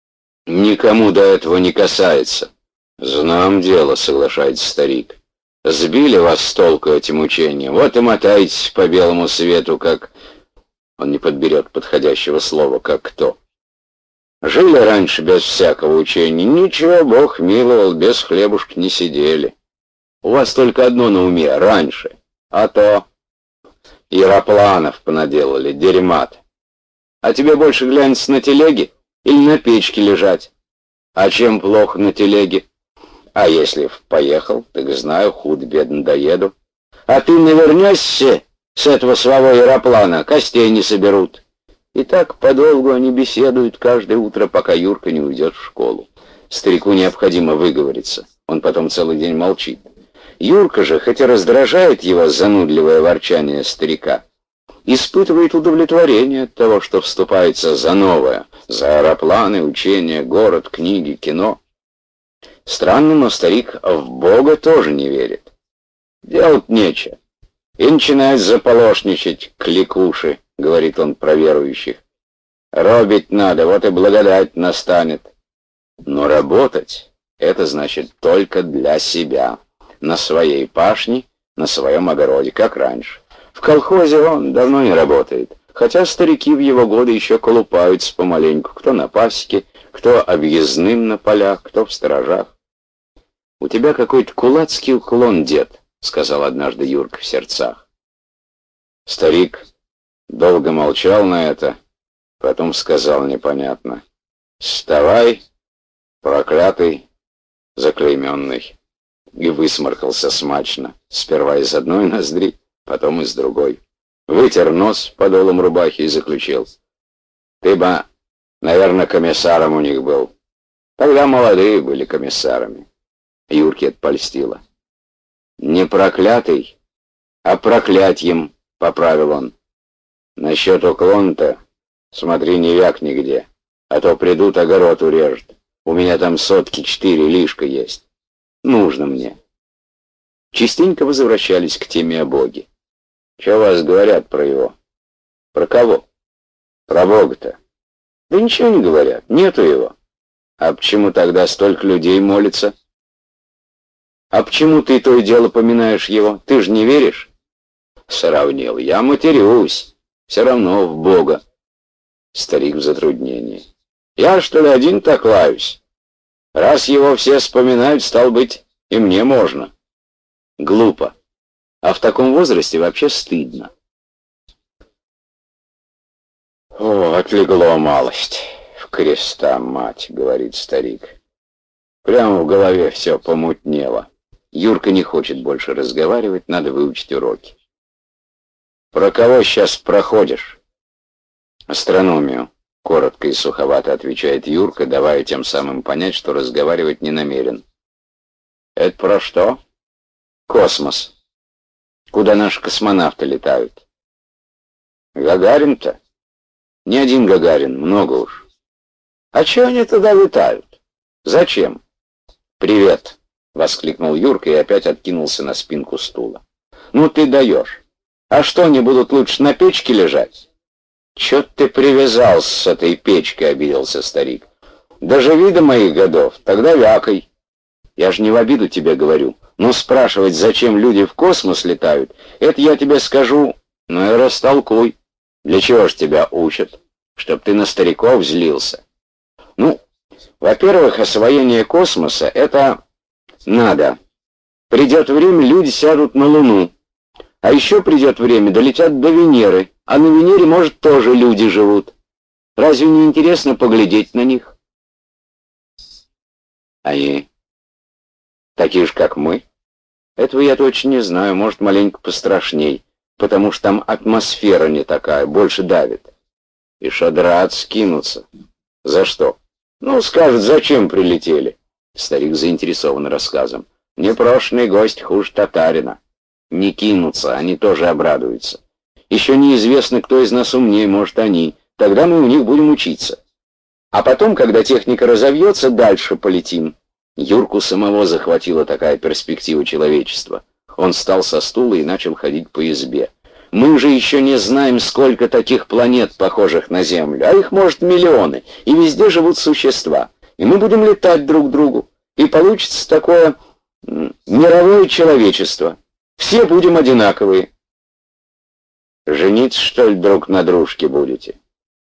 «Никому до этого не касается». «Знам дело», — соглашается старик. «Сбили вас с толку эти мучения. Вот и мотаетесь по белому свету, как...» Он не подберет подходящего слова, как кто. «Жили раньше без всякого учения. Ничего, Бог миловал, без хлебушка не сидели. У вас только одно на уме — раньше. А то яропланов понаделали, дерьмат. А тебе больше глянется на телеге или на печке лежать? А чем плохо на телеге? А если поехал, так знаю, худо-бедно доеду. А ты навернешься с этого своего аэроплана, костей не соберут». И так подолгу они беседуют каждое утро, пока Юрка не уйдет в школу. Старику необходимо выговориться. Он потом целый день молчит. Юрка же, хотя раздражает его занудливое ворчание старика, испытывает удовлетворение от того, что вступается за новое, за аэропланы, учения, город, книги, кино. Странно, но старик в Бога тоже не верит. Делать нечего. И начинает заполошничать кликуши, говорит он про верующих. Робить надо, вот и благодать настанет. Но работать — это значит только для себя, на своей пашне, на своем огороде, как раньше. В колхозе он давно не работает, хотя старики в его годы еще колупаются помаленьку, кто на пасеке, кто объездным на полях, кто в сторожах. «У тебя какой-то кулацкий уклон, дед», — сказал однажды Юрка в сердцах. Старик долго молчал на это, потом сказал непонятно: «Вставай, проклятый, заклейменный», и высморкался смачно, сперва из одной ноздри, потом из другой. Вытер нос подолом рубахи и заключил: «Ты бы, наверное, комиссаром у них был. Тогда молодые были комиссарами». Юрке это польстило. «Не проклятый, а проклятьем», — поправил он. Насчет уклона-то смотри, не вякни где, а то придут, огород урежут. У меня там 4 лишка есть. Нужно мне. Частенько возвращались к теме о Боге. Что вас говорят про его? Про кого? Про Бога-то. Да ничего не говорят, нету его. А почему тогда столько людей молится? А почему ты то и дело поминаешь его? Ты же не веришь? Сравнил. Я матерюсь. Все равно в Бога. Старик в затруднении. Я, что ли, один так лаюсь? Раз его все вспоминают, стал быть, и мне можно. Глупо. А в таком возрасте вообще стыдно. О, отлегло малость. В креста мать, говорит старик. Прямо в голове все помутнело. Юрка не хочет больше разговаривать, надо выучить уроки. Про кого сейчас проходишь? Астрономию. Коротко и суховато отвечает Юрка, давая тем самым понять, что разговаривать не намерен. Это про что? Космос. Куда наши космонавты летают? Гагарин-то? Не один Гагарин, много уж. А че они туда летают? Зачем? Привет, воскликнул Юрка и опять откинулся на спинку стула. Ну ты даешь. А что, они будут лучше на печке лежать? Чё ты привязался с этой печкой, обиделся старик. Доживи до моих годов, тогда вякай. Я же не в обиду тебе говорю. Но спрашивать, зачем люди в космос летают, это я тебе скажу, ну и растолкуй. Для чего ж тебя учат? Чтоб ты на стариков злился. Ну, во-первых, освоение космоса — это надо. Придет время, люди сядут на Луну. А еще придет время, долетят до Венеры. А на Венере, может, тоже люди живут. Разве не интересно поглядеть на них? Они такие же, как мы? Этого я точно не знаю, может, маленько пострашней, потому что там атмосфера не такая, больше давит. И шадрат скинутся. За что? Ну, скажут, зачем прилетели? Старик заинтересован рассказом. Непрошенный гость хуже татарина. Не кинутся, они тоже обрадуются. Еще неизвестно, кто из нас умнее, может, они. Тогда мы у них будем учиться. А потом, когда техника разовьется, дальше полетим. Юрку самого захватила такая перспектива человечества. Он встал со стула и начал ходить по избе. Мы же еще не знаем, сколько таких планет, похожих на Землю, а их, может, миллионы, и везде живут существа. И мы будем летать друг к другу, и получится такое мировое человечество. Все будем одинаковые. Жениться, что ли, друг на дружке будете?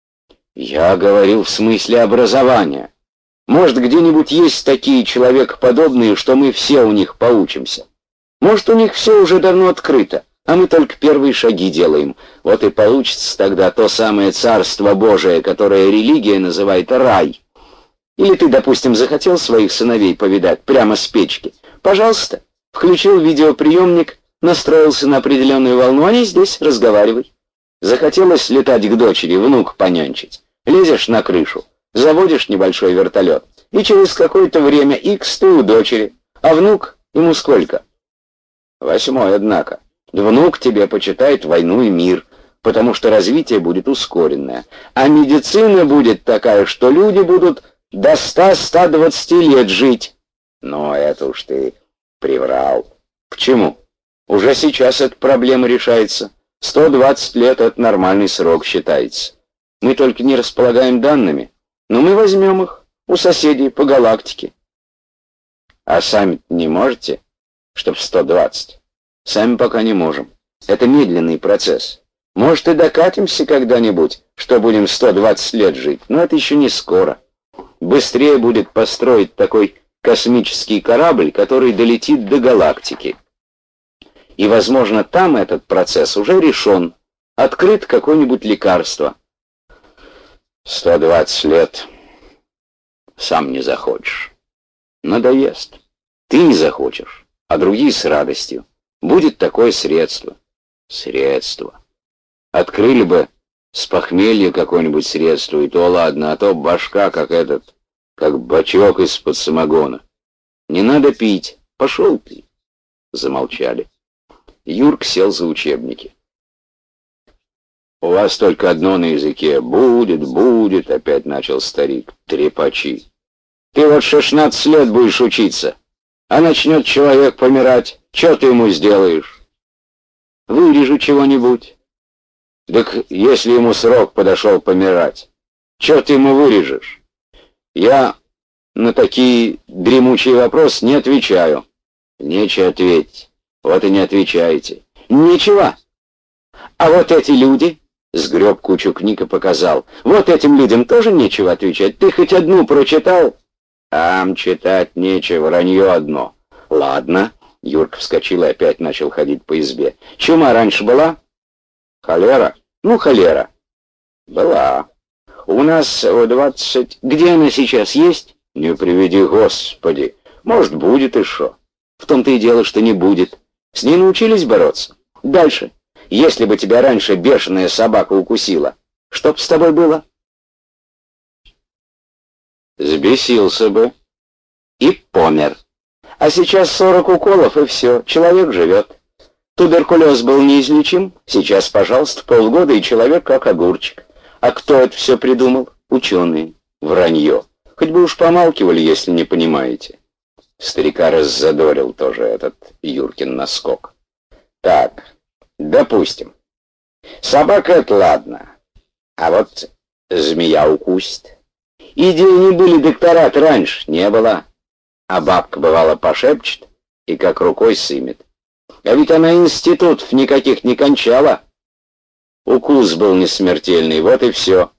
Я говорил в смысле образования. Может, где-нибудь есть такие человекоподобные, что мы все у них поучимся. Может, у них все уже давно открыто, а мы только первые шаги делаем. Вот и получится тогда то самое Царство Божие, которое религия называет рай. Или ты, допустим, захотел своих сыновей повидать прямо с печки? Пожалуйста, включил видеоприемник, настроился на определенную волну, они здесь, разговаривай. Захотелось летать к дочери, внук понянчить. Лезешь на крышу, заводишь небольшой вертолет, и через какое-то время икс ты у дочери, а внук ему сколько? 8, однако. Внук тебе почитает «Войну и мир», потому что развитие будет ускоренное, а медицина будет такая, что люди будут до 100-120 лет жить. Но это уж ты приврал. Почему? Уже сейчас эта проблема решается. 120 лет — это нормальный срок считается. Мы только не располагаем данными, но мы возьмем их у соседей по галактике. А сами не можете, чтоб 120? Сами пока не можем. Это медленный процесс. Может, и докатимся когда-нибудь, что будем 120 лет жить, но это еще не скоро. Быстрее будет построить такой космический корабль, который долетит до галактики. И, возможно, там этот процесс уже решен. Открыт какое-нибудь лекарство. 120 лет. Сам не захочешь. Надоест. Ты не захочешь, а другие с радостью. Будет такое средство. Средство. Открыли бы с похмелья какое-нибудь средство, и то ладно, а то башка как этот, как бачок из-под самогона. Не надо пить. Пошел ты. Замолчали. Юрк сел за учебники. У вас только одно на языке. Будет, будет, опять начал старик. Трепачи. Ты вот 16 лет будешь учиться, а начнет человек помирать. Че ты ему сделаешь? Вырежу чего-нибудь. Так если ему срок подошел помирать, че ты ему вырежешь? Я на такие дремучие вопросы не отвечаю. Нечего ответить. Вот и не отвечаете. Ничего. А вот эти люди, сгреб кучу книг и показал, вот этим людям тоже нечего отвечать. Ты хоть одну прочитал? Там читать нечего, вранье одно. Ладно. Юрка вскочил и опять начал ходить по избе. Чума раньше была? Холера? Ну, холера. Была. У нас в 20... Где она сейчас есть? Не приведи, Господи. Может, будет и шо. В том-то и дело, что не будет. С ней научились бороться. Дальше. Если бы тебя раньше бешеная собака укусила, что б с тобой было? Сбесился бы. И помер. А сейчас 40 уколов, и все. Человек живет. Туберкулез был неизлечим. Сейчас, пожалуйста, полгода, и человек как огурчик. А кто это все придумал? Ученые. Вранье. Хоть бы уж помалкивали, если не понимаете. Старика раззадорил тоже этот Юркин наскок. Так, допустим. Собака — это ладно. А вот змея укусит. Идеи не были, докторат раньше не было. А бабка, бывало, пошепчет и как рукой сымет. А ведь она институтов никаких не кончала. Укус был несмертельный, вот и все.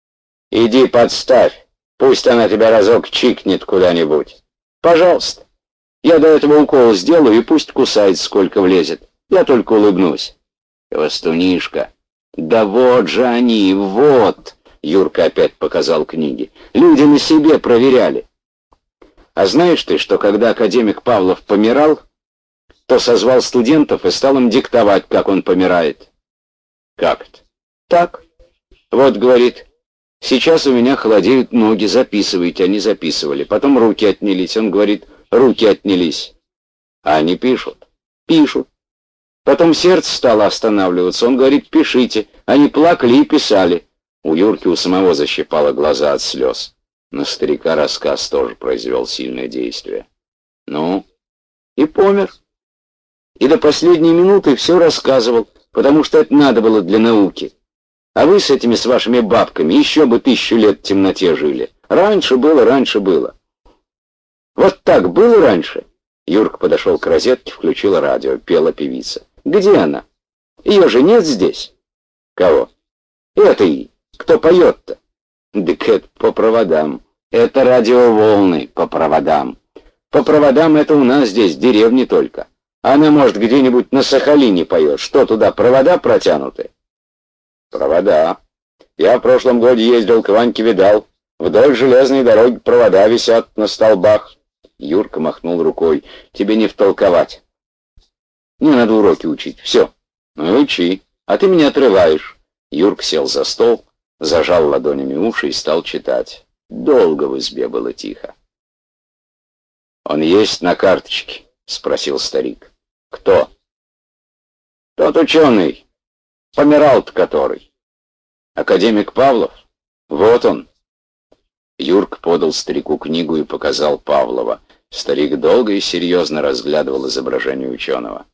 Иди подставь, пусть она тебя разок чикнет куда-нибудь. Пожалуйста. Я до этого укол сделаю, и пусть кусает, сколько влезет. Я только улыбнусь. Хвостунишка. Да вот же они, вот. Юрка опять показал книги. Люди на себе проверяли. А знаешь ты, что когда академик Павлов помирал, то созвал студентов и стал им диктовать, как он помирает? Как это? Так. Вот, говорит, сейчас у меня холодеют ноги, записывайте. Они записывали. Потом руки отнялись. Он говорит, руки отнялись. А они пишут. Пишут. Потом сердце стало останавливаться. Он говорит, пишите. Они плакали и писали. У Юрки у самого защипало глаза от слез. На старика рассказ тоже произвел сильное действие. Ну, и помер. И до последней минуты все рассказывал, потому что это надо было для науки. А вы с этими с вашими бабками еще бы 1000 лет в темноте жили. Раньше было, раньше было. Вот так было раньше. Юрка подошел к розетке, включила радио, пела певица. Где она? Ее же нет здесь. Кого? Это и. Кто поет-то? Так это по проводам. Это радиоволны по проводам. По проводам это у нас здесь, в деревне только. Она, может, где-нибудь на Сахалине поет. Что, туда провода протянуты? Провода. Я в прошлом году ездил к Ваньке, видал. Вдоль железной дороги провода висят на столбах. Юрка махнул рукой. Тебе не втолковать. Мне надо уроки учить. Все. Ну учи. А ты меня отрываешь. Юрка сел за стол, зажал ладонями уши и стал читать. Долго в избе было тихо. «Он есть на карточке?» — спросил старик. «Кто?» «Тот ученый. Помирал-то который. Академик Павлов? Вот он». Юрк подал старику книгу и показал Павлова. Старик долго и серьезно разглядывал изображение ученого.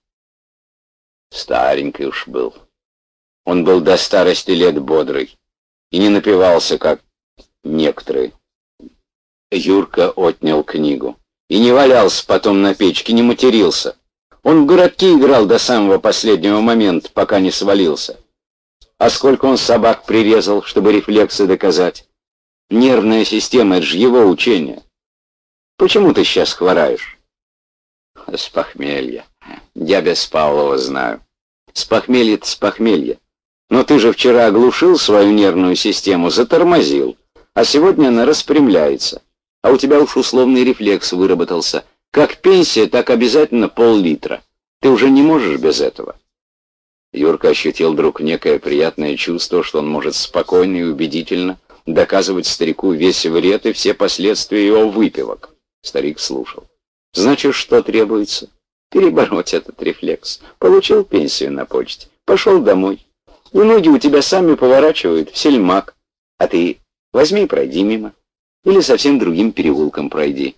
Старенький уж был. Он был до старости лет бодрый и не напивался, как некоторые. Юрка отнял книгу. И не валялся потом на печке, не матерился. Он в городки играл до самого последнего момента, пока не свалился. А сколько он собак прирезал, чтобы рефлексы доказать? Нервная система — это же его учение. Почему ты сейчас хвораешь? С похмелья. Я без Павлова знаю. С похмелья-то с похмелья. Но ты же вчера оглушил свою нервную систему, затормозил. А сегодня она распрямляется. А у тебя уж условный рефлекс выработался. Как пенсия, так обязательно пол-литра. Ты уже не можешь без этого. Юрка ощутил вдруг некое приятное чувство, что он может спокойно и убедительно доказывать старику весь вред и все последствия его выпивок. Старик слушал. Значит, что требуется? Перебороть этот рефлекс. Получил пенсию на почте. Пошел домой. И ноги у тебя сами поворачивают в сельмак, а ты возьми и пройди мимо. Или совсем другим переулком пройди.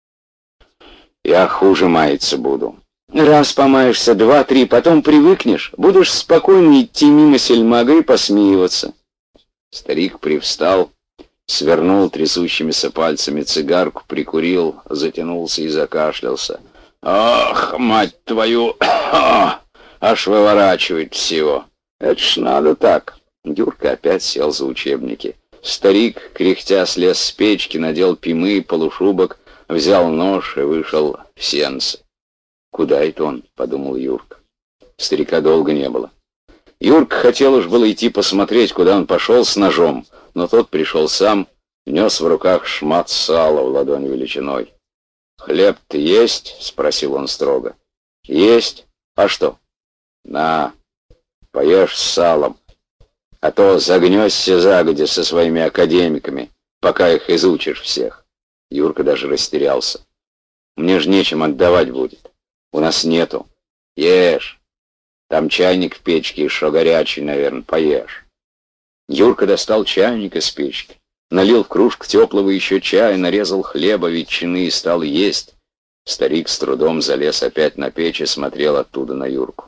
Я хуже маяться буду. Раз помаешься, два, три, потом привыкнешь, будешь спокойно идти мимо сельмага и посмеиваться. Старик привстал, свернул трясущимися пальцами цигарку, прикурил, затянулся и закашлялся. «Ах, мать твою! Аж выворачивает всего! Это ж надо так!» Юрка опять сел за учебники. Старик, кряхтя, слез с печки, надел пимы, полушубок, взял нож и вышел в сенцы. «Куда это он?» — подумал Юрка. Старика долго не было. Юрка хотел уж было идти посмотреть, куда он пошел с ножом, но тот пришел сам, нес в руках шмат сала в ладонь величиной. «Хлеб-то есть?» — спросил он строго. «Есть. А что?» «На, поешь с салом, а то загнешься загодя со своими академиками, пока их изучишь всех». Юрка даже растерялся. «Мне ж нечем отдавать будет. У нас нету. Ешь. Там чайник в печке, еще горячий, наверное, поешь». Юрка достал чайник из печки, налил в кружку теплого еще чая, нарезал хлеба, ветчины и стал есть. Старик с трудом залез опять на печь и смотрел оттуда на Юрку.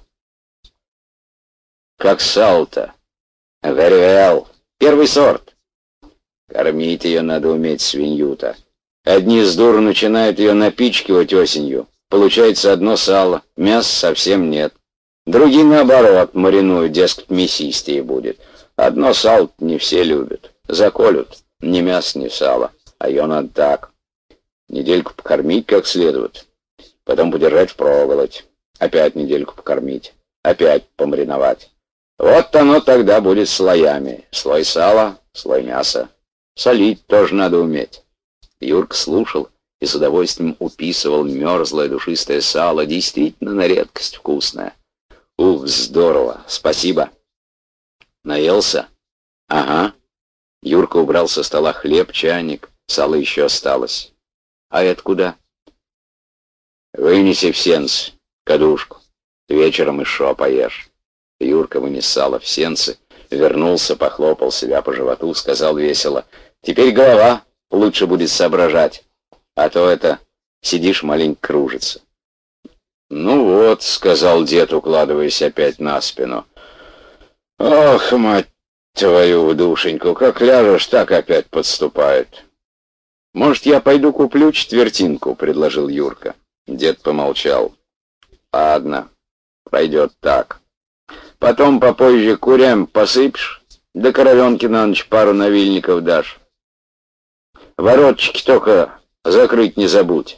«Как сало-то?» «Very well. Первый сорт». «Кормить ее надо уметь, свинью-то. Одни с дуру начинают ее напичкивать осенью. Получается одно сало, мяса совсем нет. Другие, наоборот, маринуют, дескать, мясистее будет. Одно сало не все любят. Заколют. Ни мясо, ни сало. А ее надо так. Недельку покормить как следует. Потом подержать впроголодь. Опять недельку покормить. Опять помариновать. Вот оно тогда будет слоями. Слой сала, слой мяса. Солить тоже надо уметь». Юрка слушал и с удовольствием уписывал мерзлое душистое сало, действительно на редкость вкусное. «Ух, здорово! Спасибо!» «Наелся?» «Ага». Юрка убрал со стола хлеб, чайник, сало еще осталось. «А это куда?» «Вынеси в сенцы, кадушку. Вечером еще поешь». Юрка вынес сало в сенцы, вернулся, похлопал себя по животу, сказал весело: «Теперь голова лучше будет соображать, а то это сидишь маленько кружится». «Ну вот», — сказал дед, укладываясь опять на спину. «Ох, мать твою в душеньку, как ляжешь, так опять подступает». «Может, я пойду куплю четвертинку?» — предложил Юрка. Дед помолчал. «Ладно, пойдет так. Потом попозже курям посыпешь, да коровенки на ночь пару навильников дашь. Воротчики только закрыть не забудь».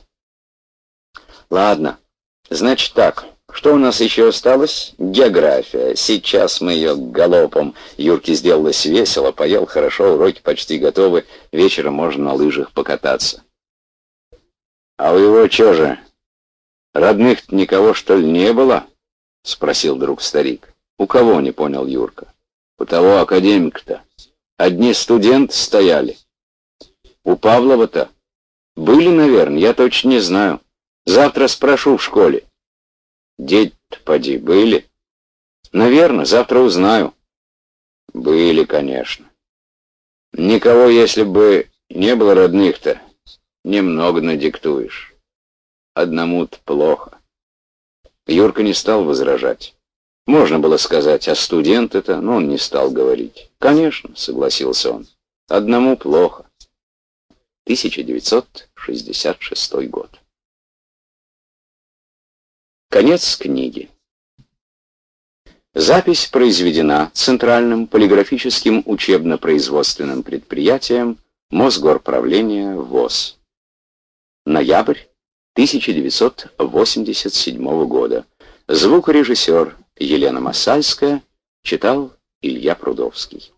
«Ладно, значит так, что у нас еще осталось? География. Сейчас мы ее галопом». Юрке сделалось весело, поел хорошо, уроки почти готовы, вечером можно на лыжах покататься. «А у его что же, родных-то никого, что ли, не было?» — спросил вдруг старик. «У кого?» — не понял Юрка. «У того академика-то. Одни студенты стояли. У Павлова-то были, наверное, я точно не знаю. Завтра спрошу в школе». «Дети-то, поди, были?» «Наверное, завтра узнаю». «Были, конечно. Никого, если бы не было родных-то, немного надиктуешь. Одному-то плохо». Юрка не стал возражать. Можно было сказать, а студент это, но он не стал говорить. «Конечно», — согласился он, — «одному плохо». 1966 год. Конец книги. Запись произведена Центральным полиграфическим учебно-производственным предприятием Мосгорправления ВОС. Ноябрь 1987 года. Звукорежиссер Елена Масальская, читал Илья Прудовский.